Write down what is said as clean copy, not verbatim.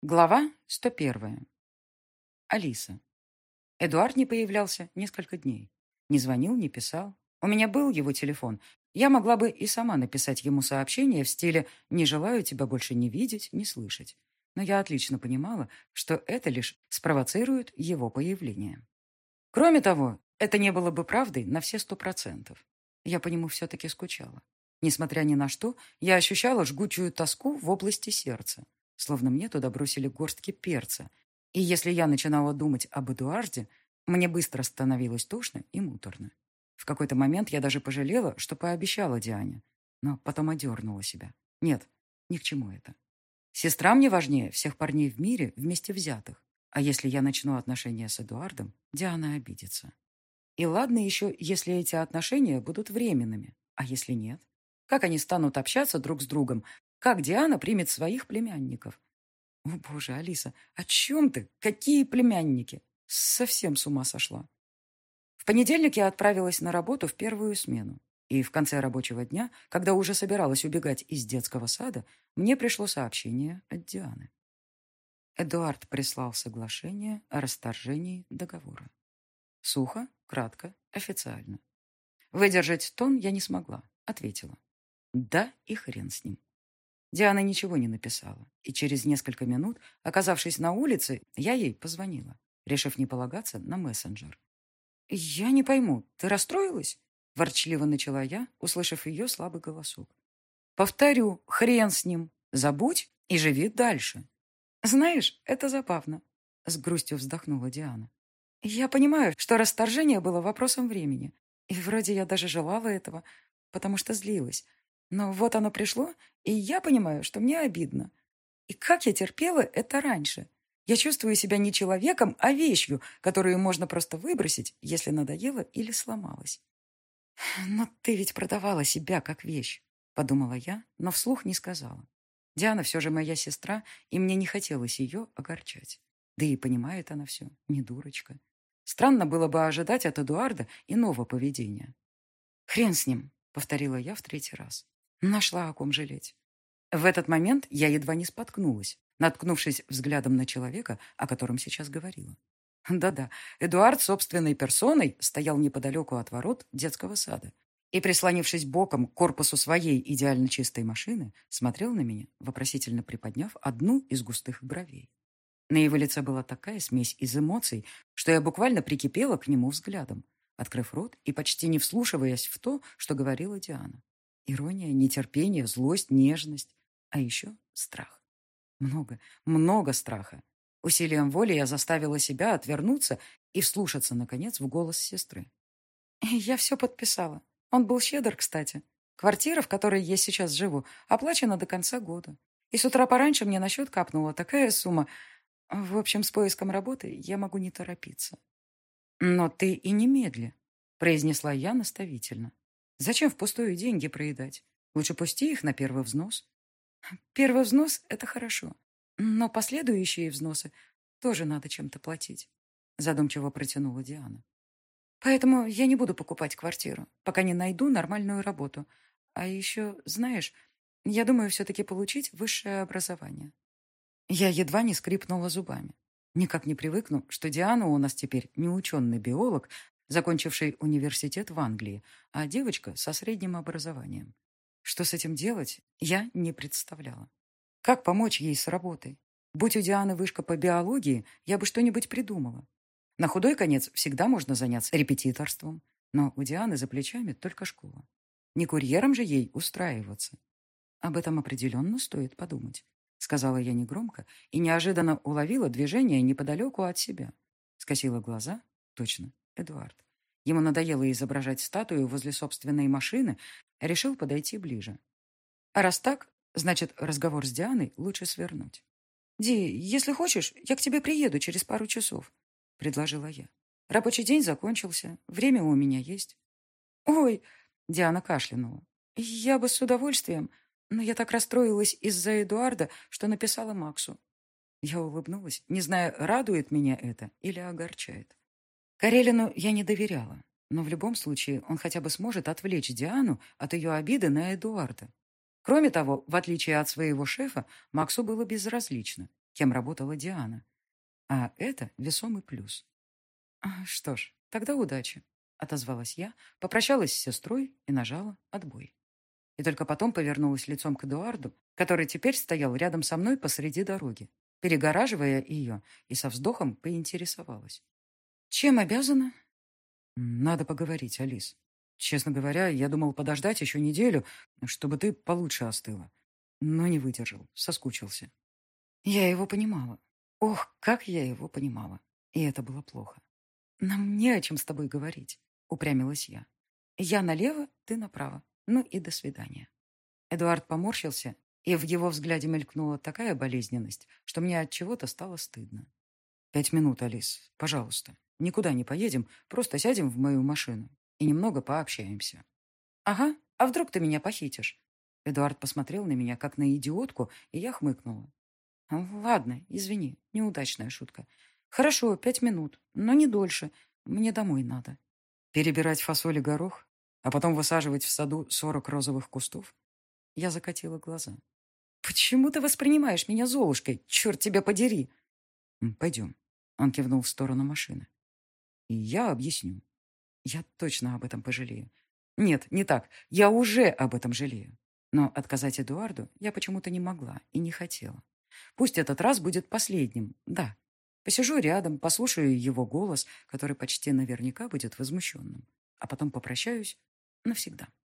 Глава 101. Алиса. Эдуард не появлялся несколько дней. Не звонил, не писал. У меня был его телефон. Я могла бы и сама написать ему сообщение в стиле «Не желаю тебя больше ни видеть, ни слышать». Но я отлично понимала, что это лишь спровоцирует его появление. Кроме того, это не было бы правдой на все 100%. Я по нему все-таки скучала. Несмотря ни на что, я ощущала жгучую тоску в области сердца, словно мне туда бросили горстки перца. И если я начинала думать об Эдуарде, мне быстро становилось тошно и муторно. В какой-то момент я даже пожалела, что пообещала Диане, но потом одернула себя. Нет, ни к чему это. Сестра мне важнее всех парней в мире вместе взятых. А если я начну отношения с Эдуардом, Диана обидится. И ладно еще, если эти отношения будут временными. А если нет? Как они станут общаться друг с другом? Как Диана примет своих племянников? О, боже, Алиса, о чем ты? Какие племянники? Совсем с ума сошла. В понедельник я отправилась на работу в первую смену. И в конце рабочего дня, когда уже собиралась убегать из детского сада, мне пришло сообщение от Дианы. Эдуард прислал соглашение о расторжении договора. Сухо, кратко, официально. Выдержать тон я не смогла. Ответила. Да и хрен с ним. Диана ничего не написала. И через несколько минут, оказавшись на улице, я ей позвонила, решив не полагаться на мессенджер. «Я не пойму, ты расстроилась?» Ворчливо начала я, услышав ее слабый голосок. «Повторю, хрен с ним. Забудь и живи дальше». «Знаешь, это забавно», — с грустью вздохнула Диана. «Я понимаю, что расторжение было вопросом времени. И вроде я даже желала этого, потому что злилась. Но вот оно пришло, и я понимаю, что мне обидно. И как я терпела это раньше? Я чувствую себя не человеком, а вещью, которую можно просто выбросить, если надоело или сломалась. «Но ты ведь продавала себя как вещь», — подумала я, но вслух не сказала. Диана все же моя сестра, и мне не хотелось ее огорчать. Да и понимает она все, не дурочка. Странно было бы ожидать от Эдуарда иного поведения. «Хрен с ним», — повторила я в третий раз. Нашла о ком жалеть. В этот момент я едва не споткнулась, наткнувшись взглядом на человека, о котором сейчас говорила. Да-да, Эдуард собственной персоной стоял неподалеку от ворот детского сада и, прислонившись боком к корпусу своей идеально чистой машины, смотрел на меня, вопросительно приподняв одну из густых бровей. На его лице была такая смесь из эмоций, что я буквально прикипела к нему взглядом, открыв рот и почти не вслушиваясь в то, что говорила Диана. Ирония, нетерпение, злость, нежность, а еще страх. Много, много страха. Усилием воли я заставила себя отвернуться и вслушаться, наконец, в голос сестры. Я все подписала. Он был щедр, кстати. Квартира, в которой я сейчас живу, оплачена до конца года. И с утра пораньше мне на счет капнула такая сумма. В общем, с поиском работы я могу не торопиться. Но ты и немедли, произнесла я наставительно. Зачем впустую деньги проедать? Лучше пусти их на первый взнос. Первый взнос — это хорошо, но последующие взносы тоже надо чем-то платить, задумчиво протянула Диана. Поэтому я не буду покупать квартиру, пока не найду нормальную работу. А еще, знаешь, я думаю все-таки получить высшее образование. Я едва не скрипнула зубами. Никак не привыкну, что Диана у нас теперь не ученый биолог, закончивший университет в Англии, а девочка со средним образованием. Что с этим делать, я не представляла. Как помочь ей с работой? Будь у Дианы вышка по биологии, я бы что-нибудь придумала. На худой конец всегда можно заняться репетиторством, но у Дианы за плечами только школа. Не курьером же ей устраиваться. Об этом определенно стоит подумать, сказала я негромко и неожиданно уловила движение неподалеку от себя. Скосила глаза. Точно, Эдуард. Ему надоело изображать статую возле собственной машины, решил подойти ближе. А раз так, значит, разговор с Дианой лучше свернуть. «Ди, если хочешь, я к тебе приеду через пару часов», — предложила я. «Рабочий день закончился, время у меня есть». «Ой», — Диана кашлянула, — «я бы с удовольствием, но я так расстроилась из-за Эдуарда, что написала Максу». Я улыбнулась, не зная, радует меня это или огорчает. Карелину я не доверяла, но в любом случае он хотя бы сможет отвлечь Диану от ее обиды на Эдуарда. Кроме того, в отличие от своего шефа, Максу было безразлично, кем работала Диана. А это весомый плюс. Что ж, тогда удачи, отозвалась я, попрощалась с сестрой и нажала отбой. И только потом повернулась лицом к Эдуарду, который теперь стоял рядом со мной посреди дороги, перегораживая ее, и со вздохом поинтересовалась. «Чем обязана?» «Надо поговорить, Алис. Честно говоря, я думал подождать еще неделю, чтобы ты получше остыла. Но не выдержал, соскучился». Я его понимала. Ох, как я его понимала. И это было плохо. «Нам не о чем с тобой говорить», — упрямилась я. «Я налево, ты направо. Ну и до свидания». Эдуард поморщился, и в его взгляде мелькнула такая болезненность, что мне от чего-то стало стыдно. 5 минут, Алис, пожалуйста. Никуда не поедем, просто сядем в мою машину и немного пообщаемся». «Ага, а вдруг ты меня похитишь?» Эдуард посмотрел на меня, как на идиотку, и я хмыкнула. «Ладно, извини, неудачная шутка. Хорошо, 5 минут, но не дольше. Мне домой надо». Перебирать фасоль и горох, а потом высаживать в саду 40 розовых кустов? Я закатила глаза. «Почему ты воспринимаешь меня Золушкой? Черт тебя подери!» «Пойдем». Он кивнул в сторону машины. «И я объясню. Я точно об этом пожалею. Нет, не так. Я уже об этом жалею. Но отказать Эдуарду я почему-то не могла и не хотела. Пусть этот раз будет последним, да. Посижу рядом, послушаю его голос, который почти наверняка будет возмущенным, а потом попрощаюсь навсегда».